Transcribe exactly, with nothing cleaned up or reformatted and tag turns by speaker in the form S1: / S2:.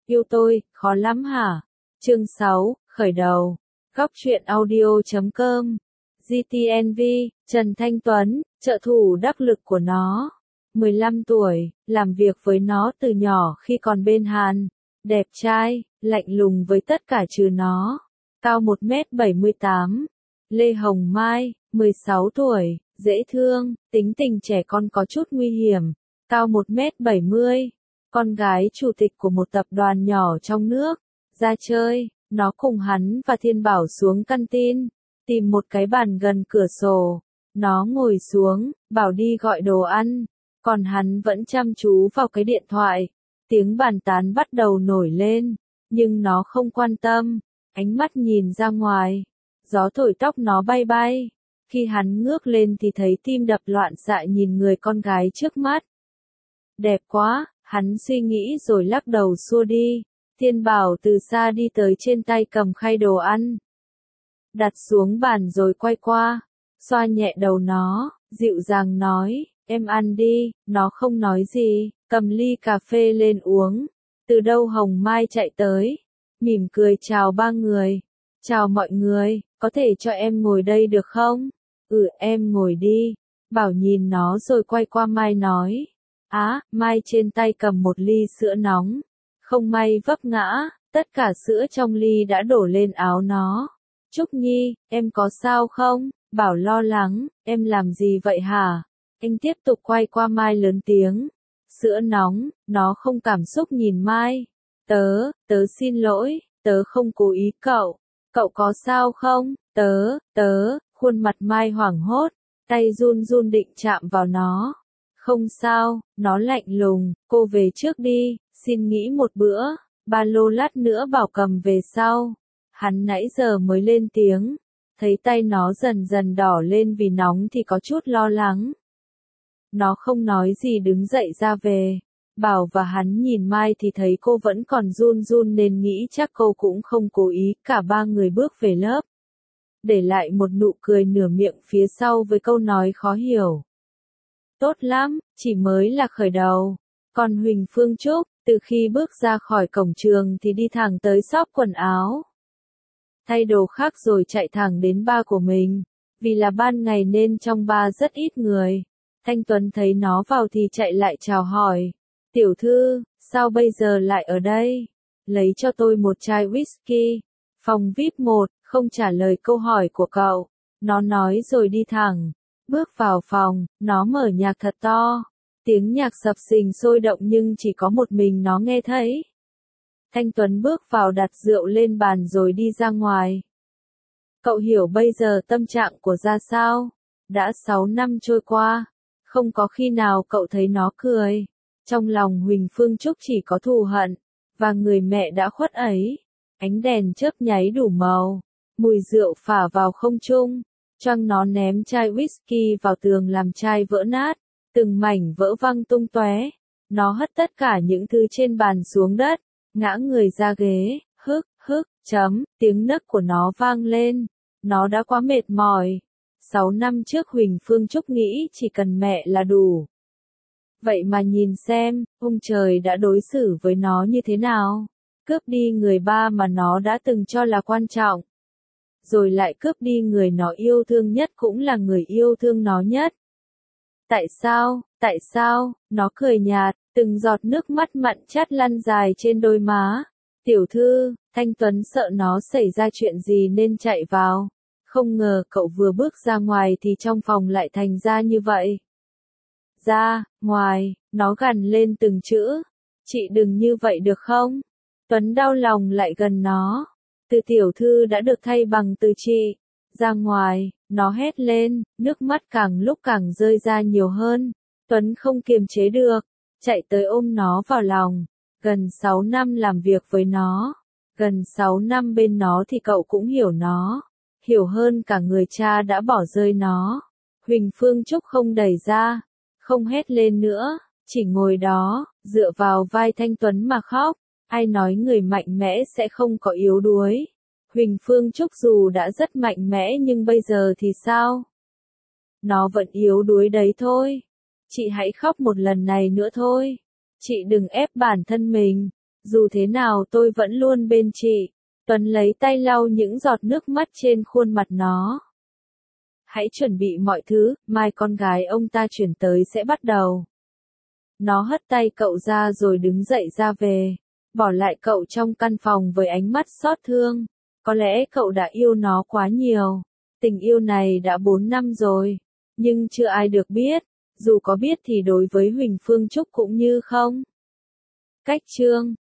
S1: Yêu tôi, khó lắm hả? Chương sáu, khởi đầu. Góc truyện audio chấm com. giê tê en vê, Trần Thanh Tuấn, trợ thủ đắc lực của nó. mười lăm tuổi, làm việc với nó từ nhỏ khi còn bên Hàn. Đẹp trai, lạnh lùng với tất cả trừ nó. Cao một mét bảy mươi tám. Lê Hồng Mai, mười sáu tuổi, dễ thương, tính tình trẻ con có chút nguy hiểm. Cao một mét bảy mươi. Con gái chủ tịch của một tập đoàn nhỏ trong nước. Ra chơi, nó cùng hắn và Thiên Bảo xuống căn tin, tìm một cái bàn gần cửa sổ. Nó ngồi xuống, bảo đi gọi đồ ăn, còn hắn vẫn chăm chú vào cái điện thoại. Tiếng bàn tán bắt đầu nổi lên, nhưng nó không quan tâm, ánh mắt nhìn ra ngoài. Gió thổi tóc nó bay bay. Khi hắn ngước lên thì thấy tim đập loạn xạ nhìn người con gái trước mắt. Đẹp quá, hắn suy nghĩ rồi lắc đầu xua đi. Thiên Bảo từ xa đi tới, trên tay cầm khay đồ ăn. Đặt xuống bàn rồi quay qua, xoa nhẹ đầu nó, dịu dàng nói, em ăn đi. Nó không nói gì, cầm ly cà phê lên uống. Từ đâu Hồng Mai chạy tới, mỉm cười chào ba người. Chào mọi người, có thể cho em ngồi đây được không? Ừ, em ngồi đi. Bảo nhìn nó rồi quay qua Mai nói. Á, Mai trên tay cầm một ly sữa nóng. Không may vấp ngã, tất cả sữa trong ly đã đổ lên áo nó. Trúc Nhi, em có sao không? Bảo lo lắng, em làm gì vậy hả? Anh tiếp tục quay qua Mai lớn tiếng. Sữa nóng, nó không cảm xúc nhìn Mai. Tớ, tớ xin lỗi, tớ không cố ý cậu. Cậu có sao không? Tớ, tớ, khuôn mặt Mai hoảng hốt, tay run run định chạm vào nó. Không sao, nó lạnh lùng, cô về trước đi, xin nghỉ một bữa, ba lô lát nữa bảo cầm về sau. Hắn nãy giờ mới lên tiếng, thấy tay nó dần dần đỏ lên vì nóng thì có chút lo lắng. Nó không nói gì đứng dậy ra về. Bảo và hắn nhìn Mai thì thấy cô vẫn còn run run nên nghĩ chắc cô cũng không cố ý. Cả ba người bước về lớp, để lại một nụ cười nửa miệng phía sau với câu nói khó hiểu. Tốt lắm, chỉ mới là khởi đầu. Còn Huỳnh Phương Trúc, từ khi bước ra khỏi cổng trường thì đi thẳng tới shop quần áo. Thay đồ khác rồi chạy thẳng đến bar của mình. Vì là ban ngày nên trong bar rất ít người. Thanh Tuấn thấy nó vào thì chạy lại chào hỏi. Tiểu thư, sao bây giờ lại ở đây? Lấy cho tôi một chai whisky. Phòng vi ai pi một, không trả lời câu hỏi của cậu. Nó nói rồi đi thẳng. Bước vào phòng, nó mở nhạc thật to. Tiếng nhạc sập sình sôi động nhưng chỉ có một mình nó nghe thấy. Thanh Tuấn bước vào đặt rượu lên bàn rồi đi ra ngoài. Cậu hiểu bây giờ tâm trạng của ra sao? Đã sáu năm trôi qua, không có khi nào cậu thấy nó cười. Trong lòng Huỳnh Phương Trúc chỉ có thù hận, và người mẹ đã khuất ấy. Ánh đèn chớp nháy đủ màu, mùi rượu phả vào không trung. Choang nó ném chai whisky vào tường làm chai vỡ nát, từng mảnh vỡ văng tung tóe. Nó hất tất cả những thứ trên bàn xuống đất, ngã người ra ghế, hức, hức, chấm, tiếng nấc của nó vang lên. Nó đã quá mệt mỏi. Sáu năm trước Huỳnh Phương Trúc nghĩ chỉ cần mẹ là đủ. Vậy mà nhìn xem, ông trời đã đối xử với nó như thế nào. Cướp đi người ba mà nó đã từng cho là quan trọng. Rồi lại cướp đi người nó yêu thương nhất cũng là người yêu thương nó nhất. Tại sao, tại sao, nó cười nhạt, từng giọt nước mắt mặn chát lăn dài trên đôi má. Tiểu thư, Thanh Tuấn sợ nó xảy ra chuyện gì nên chạy vào. Không ngờ cậu vừa bước ra ngoài thì trong phòng lại thành ra như vậy. Ra, ngoài, nó gằn lên từng chữ. Chị đừng như vậy được không? Tuấn đau lòng lại gần nó. Từ tiểu thư đã được thay bằng từ chị. Ra ngoài, nó hét lên, nước mắt càng lúc càng rơi ra nhiều hơn. Tuấn không kiềm chế được, chạy tới ôm nó vào lòng. Gần sáu năm làm việc với nó, gần sáu năm bên nó thì cậu cũng hiểu nó, hiểu hơn cả người cha đã bỏ rơi nó. Huỳnh Phương Trúc không đẩy ra, không hét lên nữa, chỉ ngồi đó, dựa vào vai Thanh Tuấn mà khóc. Ai nói người mạnh mẽ sẽ không có yếu đuối? Huỳnh Phương Trúc dù đã rất mạnh mẽ nhưng bây giờ thì sao? Nó vẫn yếu đuối đấy thôi. Chị hãy khóc một lần này nữa thôi. Chị đừng ép bản thân mình. Dù thế nào tôi vẫn luôn bên chị. Tuấn lấy tay lau những giọt nước mắt trên khuôn mặt nó. Hãy chuẩn bị mọi thứ, mai con gái ông ta chuyển tới sẽ bắt đầu. Nó hất tay cậu ra rồi đứng dậy ra về, bỏ lại cậu trong căn phòng với ánh mắt xót thương. Có lẽ cậu đã yêu nó quá nhiều. Tình yêu này đã bốn năm rồi, nhưng chưa ai được biết. Dù có biết thì đối với Huỳnh Phương Trúc cũng như không. Cách chương